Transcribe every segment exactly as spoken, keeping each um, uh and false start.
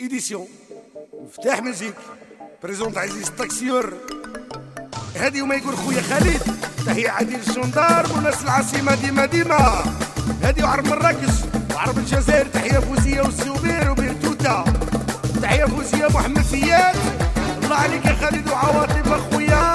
إديسيون مفتاح مزيك بريزونت عزيز التاكسيور. هادي وما يقول خويا خالد تحية عديل الشندار وناس العاصمة ديما ديما. هادي وعرب مراكش وعرب الجزائر تحية فوزية والسوبير وبيرتوتا. تحية فوزية محمد فيات. الله عليك يا خالد وعواطف اخويا.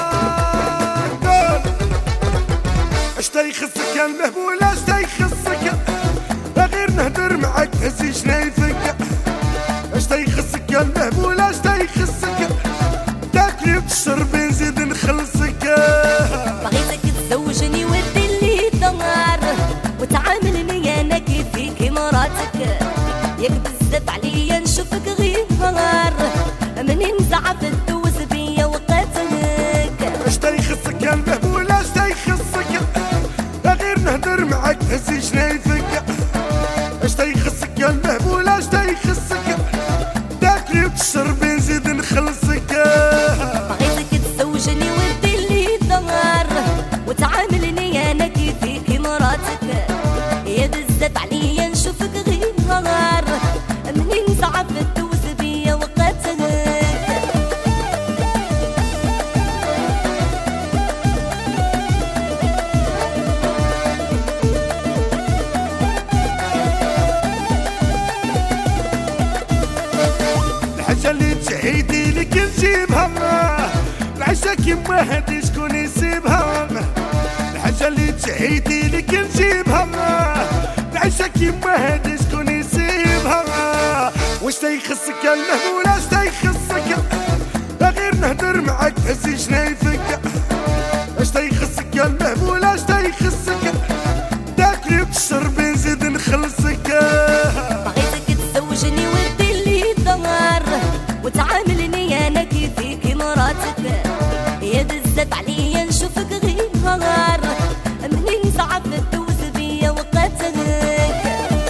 اشتا يخصك يا المهبول اشتا يخصك غير نهدر معاك تهزي شنايفك. اشتا يخصك يا المهبول اشتا يخصك تاكلي وتشربي نزيد نخلصك. بغيتك تزوجني ودي لي دمار وتعاملني انا كيفي مراتك. ياك بزاف عليا نشوفك غير نهار منين زعفت دوز بيا وقاتلك. اشتا يخصك يا المهبول اشتا يخصك غير نهدر معاك تهزي شنايفك. اشتا يخصك يا المهبول اشتا يخصك تاكلي وتشربي نزيد نخلصك. بغيتك تزوجني ودي لي دمار وتعاملني انا كيفي مراتك. يا بزاف عليا نشوفك غير نهار منين زعفت دوز بيا وقاتلك. الحاجة اللي تعيدي لك نجيبها العشا كيما هادي شكون يسيبها. الحاجة اللي تعيدي لك نجيبها العشا كيما هادي شكون يسيبها. واش تا يخصك يا المهبول اش تا يخصك غير نهدر معاك تهزي شنايفك. اش تا يخصك يا المهبول اش تا يخصك تاكلي وتشربي نزيد نخلصك. بغيتك تزوجني ودي لي دمار وتعاملني انا كيفي مراتك. يا بزاف عليا نشوفك غير نهار منين زعفت دوز بيا وقاتلك.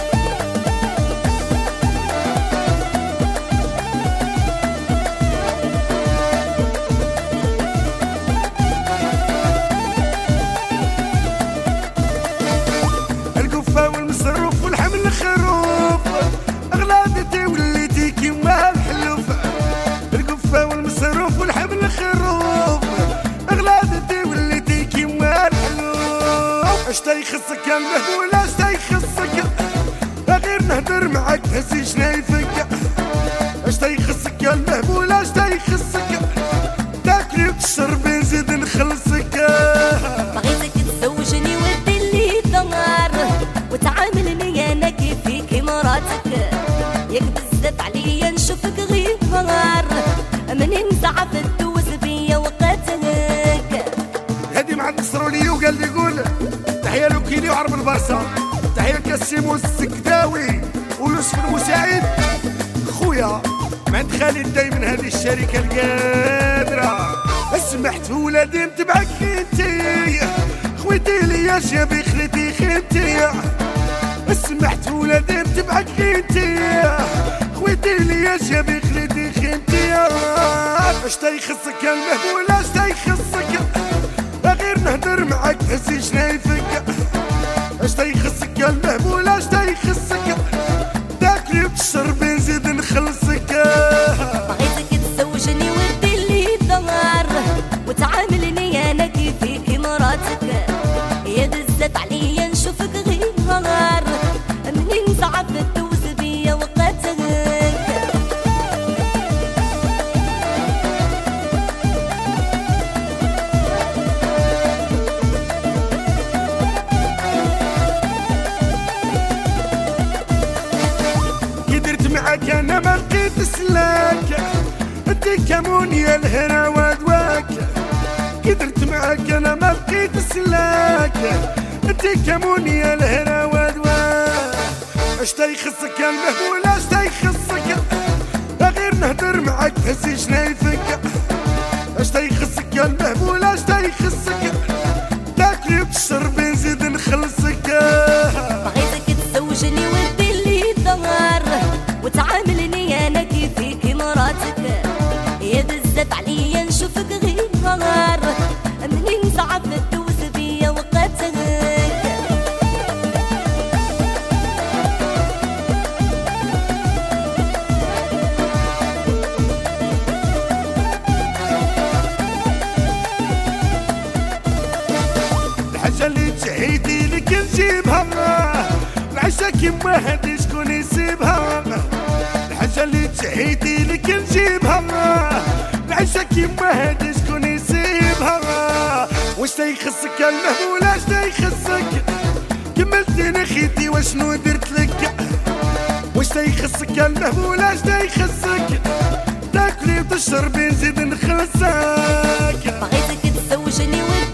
القفة والمصروف والحمل الخروف اغلادتي وليتي كيما الحلوف. القفة والمصروف والحمل الخروف اغلادتي وليتي كيما الحلوف. اشتا يخصك يا المهبول اشتا يخصك غير نهدر معاك تهزي شنايفك. اشتا يخصك يا المهبول اشتا يخصك تاكلي وتشربي نزيد نخلصك. بغيتك تزوجني ودي لي دمار وتعاملني انا كيفي مراتك. ياك بزاف عليا نشوفك غير نهار منين زعفت دوز بيا وقاتلك. هادي مع النصرولي وقال لي قول تحية لوكيلي وعرب البارسا. تحية كاسيمو السكداوي ويوسف المساعد خويا مع خالد دايما هذه الشركة القادرة. سمحت في ولادي نتبعك انتي خويتي ليا جابي خليتي خيمتي. سمحت في ولادي نتبعك انتي خويتي ليا جابي خليتي خيمتي. اشتا يخصك يا المهبول اشتا يخصك غير نهدر معاك تهزي شنايفك. اشتا يخصك يا المهبول اشتا يخصك تاكلي وتشربي نزيد نخلصك. بغيتك تزوجني ودي لي دمار وتعاملني انا كيفي مراتك. يا بزاف عليا نشوفك غير نهار منين زعفت دوز بيا وقاتلك. قدرت معاك انا ما لقيت سلاك انت كمون يا الهنا ودواك. قدرت معاك انا ما لقيت سلاك انت كمون يا الهنا ودواك. اشتا يخصك يا المهبول اشتا يخصك غير نهدر معاك تهزي شنايفك. اشتا يخصك يا المهبول اشتا يخصك تاكلي وتشربي نزيد نخلصك. بغيتك تزوجني ودي لي دمار وتعاملني انا كيفي مراتك. يا بزاف عليا نشوفك غير نهار منين زعفت دوز بيا وقاتلك. كيما هادي شكون يسيبها؟ الحاجة اللي تحيتي لك نجيبها. العيشة كيما هادي شكون يسيبها؟ واش تا يخصك الله ولا اش تا يخصك؟ كملتيني خيتي واشنو درت لك؟ واش تا يخصك الله ولا اش تا يخصك؟ تاكلي وتشربي نزيد نخلصك. بغيتك تزوجني